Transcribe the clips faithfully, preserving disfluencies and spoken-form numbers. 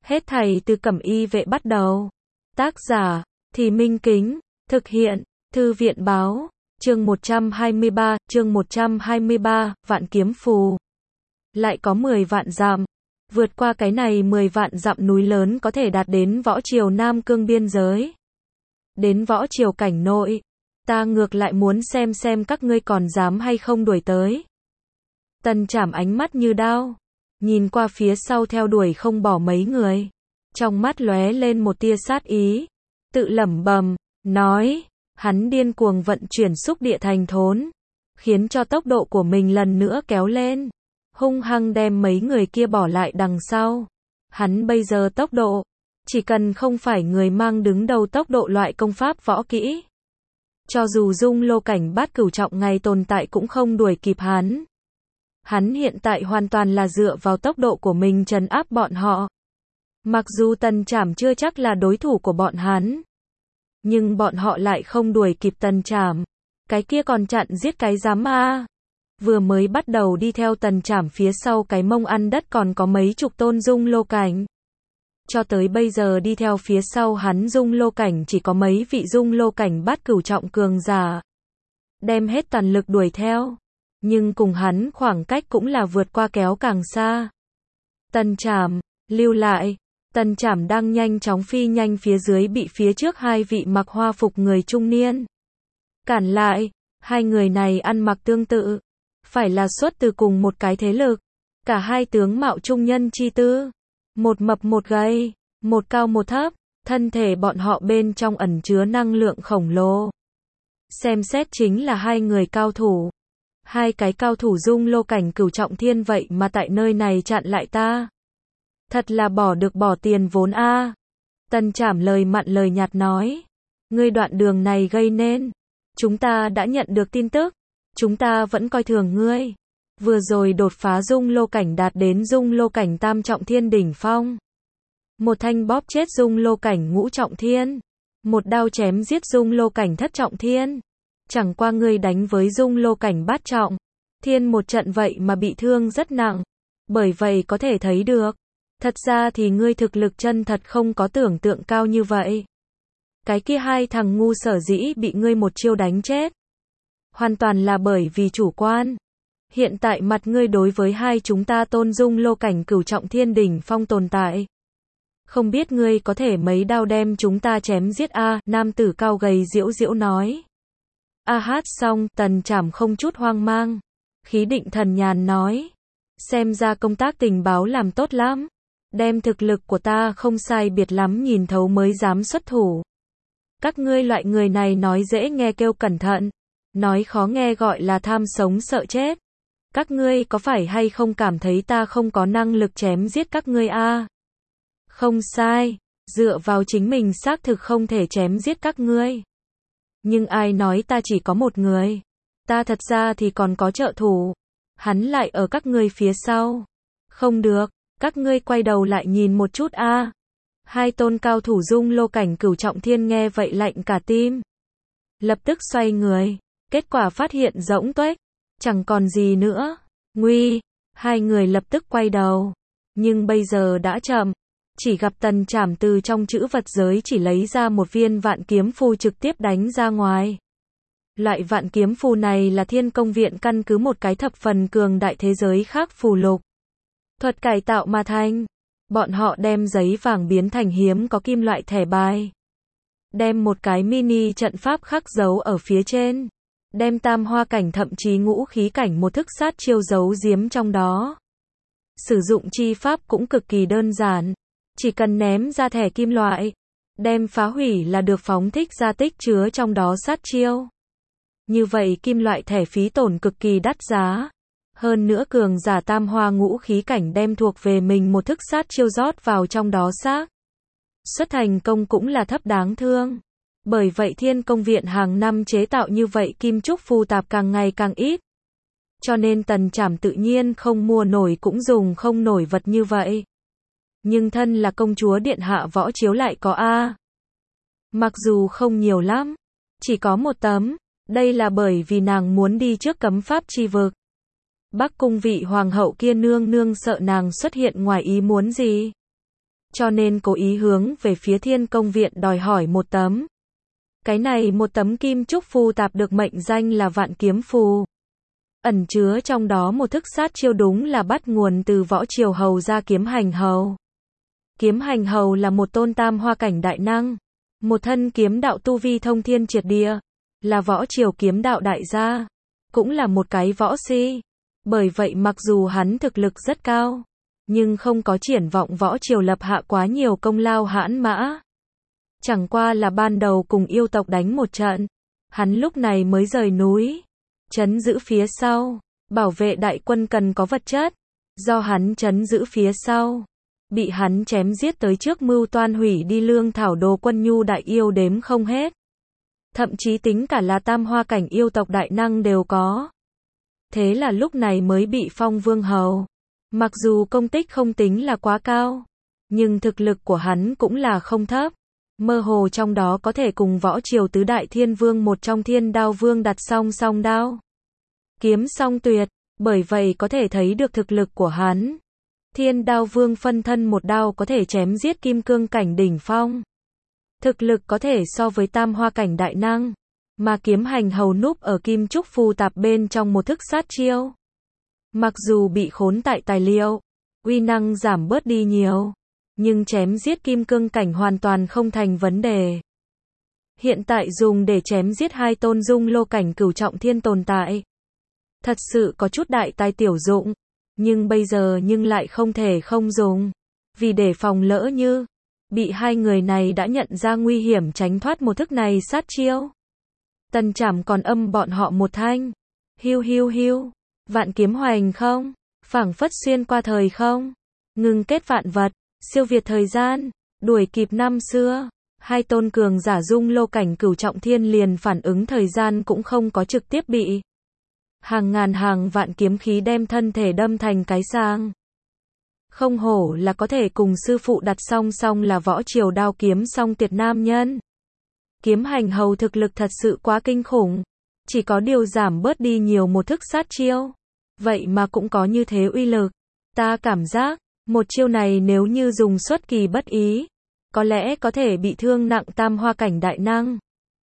Hết thảy từ Cẩm Y vệ bắt đầu. Tác giả, Thì Minh Kính, thực hiện, Thư viện báo, chương một trăm hai mươi ba, chương một trăm hai mươi ba, vạn kiếm phù. Lại có mười vạn dặm. Vượt qua cái này mười vạn dặm núi lớn có thể đạt đến võ triều Nam Cương biên giới. Đến võ triều cảnh nội. Ta ngược lại muốn xem xem các ngươi còn dám hay không đuổi tới. Tần Trảm ánh mắt như đao. Nhìn qua phía sau theo đuổi không bỏ mấy người. Trong mắt lóe lên một tia sát ý. Tự lẩm bẩm, nói, hắn điên cuồng vận chuyển xúc địa thành thốn. Khiến cho tốc độ của mình lần nữa kéo lên. Hung hăng đem mấy người kia bỏ lại đằng sau. Hắn bây giờ tốc độ. Chỉ cần không phải người mang đứng đầu tốc độ loại công pháp võ kỹ. Cho dù dung lô cảnh bát cửu trọng ngày tồn tại cũng không đuổi kịp hắn. Hắn hiện tại hoàn toàn là dựa vào tốc độ của mình trấn áp bọn họ. Mặc dù Tần Trảm chưa chắc là đối thủ của bọn hắn. Nhưng bọn họ lại không đuổi kịp Tần Trảm. Cái kia còn chặn giết cái dám a. Vừa mới bắt đầu đi theo Tần Trảm phía sau cái mông ăn đất còn có mấy chục tôn dung lô cảnh. Cho tới bây giờ đi theo phía sau hắn dung lô cảnh chỉ có mấy vị dung lô cảnh bát cửu trọng cường giả. Đem hết toàn lực đuổi theo. Nhưng cùng hắn khoảng cách cũng là vượt qua kéo càng xa. Tần Trảm, lưu lại. Tần Trảm đang nhanh chóng phi nhanh phía dưới bị phía trước hai vị mặc hoa phục người trung niên. Cản lại, hai người này ăn mặc tương tự. Phải là xuất từ cùng một cái thế lực. Cả hai tướng mạo trung nhân chi tư. Một mập một gầy, một cao một thấp, thân thể bọn họ bên trong ẩn chứa năng lượng khổng lồ. Xem xét chính là hai người cao thủ. Hai cái cao thủ dung lô cảnh cửu trọng thiên vậy mà tại nơi này chặn lại ta. Thật là bỏ được bỏ tiền vốn a. Tần Trảm lời mặn lời nhạt nói. Ngươi đoạn đường này gây nên. Chúng ta đã nhận được tin tức. Chúng ta vẫn coi thường ngươi. Vừa rồi đột phá dung lô cảnh đạt đến dung lô cảnh tam trọng thiên đỉnh phong. Một thanh bóp chết dung lô cảnh ngũ trọng thiên. Một đao chém giết dung lô cảnh thất trọng thiên. Chẳng qua ngươi đánh với dung lô cảnh bát trọng thiên một trận vậy mà bị thương rất nặng. Bởi vậy có thể thấy được. Thật ra thì ngươi thực lực chân thật không có tưởng tượng cao như vậy. Cái kia hai thằng ngu sở dĩ bị ngươi một chiêu đánh chết. Hoàn toàn là bởi vì chủ quan. Hiện tại mặt ngươi đối với hai chúng ta tôn dung lô cảnh cửu trọng thiên đỉnh phong tồn tại. Không biết ngươi có thể mấy đao đem chúng ta chém giết a? À, nam tử cao gầy diễu diễu nói. A hát xong, Tần Trảm không chút hoang mang. Khí định thần nhàn nói. Xem ra công tác tình báo làm tốt lắm. Đem thực lực của ta không sai biệt lắm nhìn thấu mới dám xuất thủ. Các ngươi loại người này nói dễ nghe kêu cẩn thận. Nói khó nghe gọi là tham sống sợ chết. Các ngươi có phải hay không cảm thấy ta không có năng lực chém giết các ngươi a? À? Không sai, dựa vào chính mình xác thực không thể chém giết các ngươi. Nhưng ai nói ta chỉ có một người? Ta thật ra thì còn có trợ thủ. Hắn lại ở các ngươi phía sau. Không được, các ngươi quay đầu lại nhìn một chút a. À? Hai tôn cao thủ dung lô cảnh cửu trọng thiên nghe vậy lạnh cả tim. Lập tức xoay người, kết quả phát hiện rỗng tuếch. Chẳng còn gì nữa. Nguy, hai người lập tức quay đầu. Nhưng bây giờ đã chậm. Chỉ gặp Tần Trảm từ trong chữ vật giới chỉ lấy ra một viên vạn kiếm phù trực tiếp đánh ra ngoài. Loại vạn kiếm phù này là Thiên Công Viện căn cứ một cái thập phần cường đại thế giới khác phù lục. Thuật cải tạo mà thành. Bọn họ đem giấy vàng biến thành hiếm có kim loại thẻ bài. Đem một cái mini trận pháp khắc dấu ở phía trên. Đem tam hoa cảnh thậm chí ngũ khí cảnh một thức sát chiêu giấu giếm trong đó. Sử dụng chi pháp cũng cực kỳ đơn giản. Chỉ cần ném ra thẻ kim loại. Đem phá hủy là được phóng thích ra tích chứa trong đó sát chiêu. Như vậy kim loại thẻ phí tổn cực kỳ đắt giá. Hơn nữa cường giả tam hoa ngũ khí cảnh đem thuộc về mình một thức sát chiêu rót vào trong đó xác. Xuất thành công cũng là thấp đáng thương. Bởi vậy Thiên Công Viện hàng năm chế tạo như vậy kim trúc phù tạp càng ngày càng ít. Cho nên Tần Trảm tự nhiên không mua nổi cũng dùng không nổi vật như vậy. Nhưng thân là công chúa điện hạ võ chiếu lại có a. Mặc dù không nhiều lắm, chỉ có một tấm, đây là bởi vì nàng muốn đi trước cấm pháp chi vực. Bắc cung vị hoàng hậu kia nương nương sợ nàng xuất hiện ngoài ý muốn gì. cho nên cố ý hướng về phía Thiên Công Viện đòi hỏi một tấm. Cái này một tấm kim trúc phù tạp được mệnh danh là Vạn Kiếm Phù. Ẩn chứa trong đó một thức sát chiêu đúng là bắt nguồn từ võ triều hầu gia Kiếm Hành Hầu. Kiếm Hành Hầu là một tôn tam hoa cảnh đại năng, một thân kiếm đạo tu vi thông thiên triệt địa, là võ triều kiếm đạo đại gia, cũng là một cái võ si. Bởi vậy mặc dù hắn thực lực rất cao, nhưng không có triển vọng võ triều lập hạ quá nhiều công lao hãn mã. Chẳng qua là ban đầu cùng yêu tộc đánh một trận, hắn lúc này mới rời núi, trấn giữ phía sau, bảo vệ đại quân cần có vật chất, do hắn trấn giữ phía sau, bị hắn chém giết tới trước mưu toan hủy đi lương thảo đồ quân nhu đại yêu đếm không hết. Thậm chí tính cả là tam hoa cảnh yêu tộc đại năng đều có. Thế là lúc này mới bị phong vương hầu. Mặc dù công tích không tính là quá cao, nhưng thực lực của hắn cũng là không thấp. Mơ hồ trong đó có thể cùng võ triều tứ đại thiên vương một trong Thiên Đao Vương đặt song song đao. Kiếm song tuyệt, bởi vậy có thể thấy được thực lực của hắn. Thiên Đao Vương phân thân một đao có thể chém giết kim cương cảnh đỉnh phong. Thực lực có thể so với tam hoa cảnh đại năng, mà Kiếm Hành Hầu núp ở kim trúc phù tạp bên trong một thức sát chiêu. Mặc dù bị khốn tại tài liệu, uy năng giảm bớt đi nhiều, nhưng chém giết kim cương cảnh hoàn toàn không thành vấn đề. Hiện tại dùng để chém giết hai tôn dung lô cảnh cửu trọng thiên tồn tại. Thật sự có chút đại tài tiểu dụng, nhưng bây giờ nhưng lại không thể không dùng, vì để phòng lỡ như bị hai người này đã nhận ra nguy hiểm tránh thoát một thức này sát chiêu. Tần Trảm còn âm bọn họ một thanh. Hiu hiu hiu, vạn kiếm hoành không, phảng phất xuyên qua thời không, ngừng kết vạn vật, siêu việt thời gian, đuổi kịp năm xưa. Hai tôn cường giả dung lô cảnh cửu trọng thiên liền phản ứng thời gian cũng không có trực tiếp bị. Hàng ngàn hàng vạn kiếm khí đem thân thể đâm thành cái sang. Không hổ là có thể cùng sư phụ đặt song song là võ triều đao kiếm song tuyệt nam nhân. Kiếm Hành Hầu thực lực thật sự quá kinh khủng, chỉ có điều giảm bớt đi nhiều một thức sát chiêu. Vậy mà cũng có như thế uy lực. Ta cảm giác, một chiêu này nếu như dùng xuất kỳ bất ý, có lẽ có thể bị thương nặng tam hoa cảnh đại năng.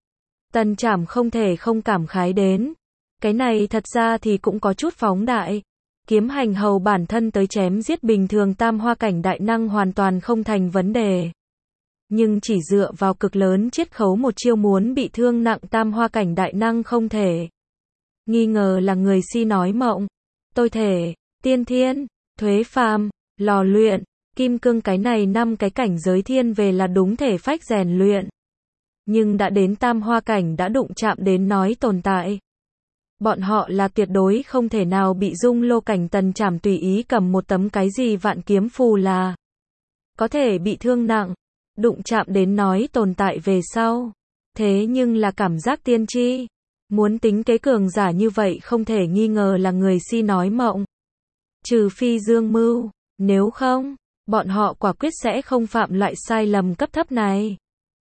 Tần Trảm không thể không cảm khái đến. Cái này thật ra thì cũng có chút phóng đại. Kiếm Hành Hầu bản thân tới chém giết bình thường tam hoa cảnh đại năng hoàn toàn không thành vấn đề. Nhưng chỉ dựa vào cực lớn chiết khấu một chiêu muốn bị thương nặng tam hoa cảnh đại năng không thể. Nghi ngờ là người si nói mộng. Tôi thể, tiên thiên, thuế phàm, lò luyện, kim cương cái này năm cái cảnh giới thiên về là đúng thể phách rèn luyện. Nhưng đã đến tam hoa cảnh đã đụng chạm đến nói tồn tại. Bọn họ là tuyệt đối không thể nào bị dung lô cảnh Tần Trảm tùy ý cầm một tấm cái gì vạn kiếm phù là có thể bị thương nặng, đụng chạm đến nói tồn tại về sau. Thế nhưng là cảm giác tiên tri. Muốn tính kế cường giả như vậy không thể nghi ngờ là người si nói mộng. Trừ phi dương mưu, nếu không, bọn họ quả quyết sẽ không phạm loại sai lầm cấp thấp này.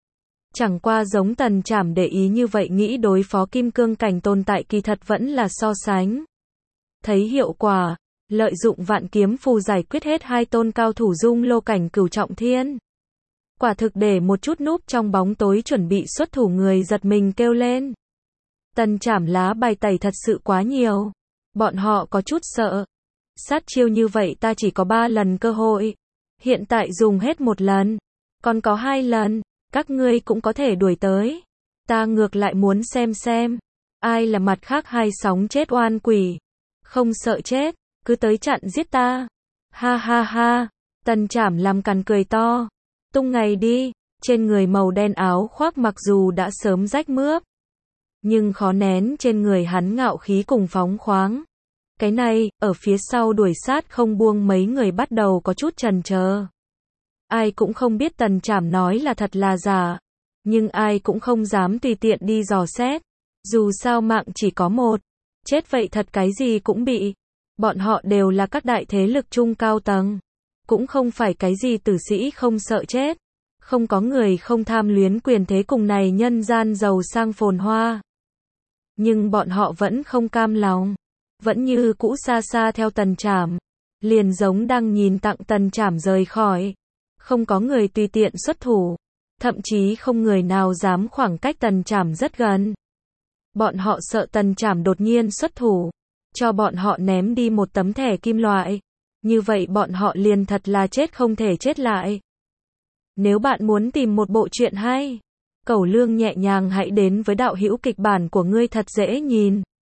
Chẳng qua giống Tần Trảm để ý như vậy nghĩ đối phó kim cương cảnh tồn tại kỳ thật vẫn là so sánh. Thấy hiệu quả, lợi dụng vạn kiếm phù giải quyết hết hai tôn cao thủ dung lô cảnh cửu trọng thiên. Quả thực để một chút núp trong bóng tối chuẩn bị xuất thủ người giật mình kêu lên. Tần Trảm lá bài tẩy thật sự quá nhiều. Bọn họ có chút sợ. Sát chiêu như vậy ta chỉ có ba lần cơ hội. Hiện tại dùng hết một lần. Còn có hai lần. Các ngươi cũng có thể đuổi tới. Ta ngược lại muốn xem xem. Ai là mặt khác hai sóng chết oan quỷ. Không sợ chết. Cứ tới chặn giết ta. Ha ha ha. Tần Trảm làm càn cười to. Tung ngày đi. Trên người màu đen áo khoác mặc dù đã sớm rách mướp. Nhưng khó nén trên người hắn ngạo khí cùng phóng khoáng. Cái này, ở phía sau đuổi sát không buông mấy người bắt đầu có chút chần chờ. Ai cũng không biết Tần Trảm nói là thật là giả. Nhưng ai cũng không dám tùy tiện đi dò xét. Dù sao mạng chỉ có một. Chết vậy thật cái gì cũng bị. Bọn họ đều là các đại thế lực trung cao tầng. Cũng không phải cái gì tử sĩ không sợ chết. Không có người không tham luyến quyền thế cùng này nhân gian giàu sang phồn hoa. Nhưng bọn họ vẫn không cam lòng. Vẫn như cũ xa xa theo Tần Trảm. Liền giống đang nhìn tặng Tần Trảm rời khỏi. Không có người tùy tiện xuất thủ. Thậm chí không người nào dám khoảng cách Tần Trảm rất gần. Bọn họ sợ Tần Trảm đột nhiên xuất thủ. Cho bọn họ ném đi một tấm thẻ kim loại. Như vậy bọn họ liền thật là chết không thể chết lại. Nếu bạn muốn tìm một bộ truyện hay, Cẩu Lương nhẹ nhàng hãy đến với đạo hữu kịch bản của ngươi thật dễ nhìn.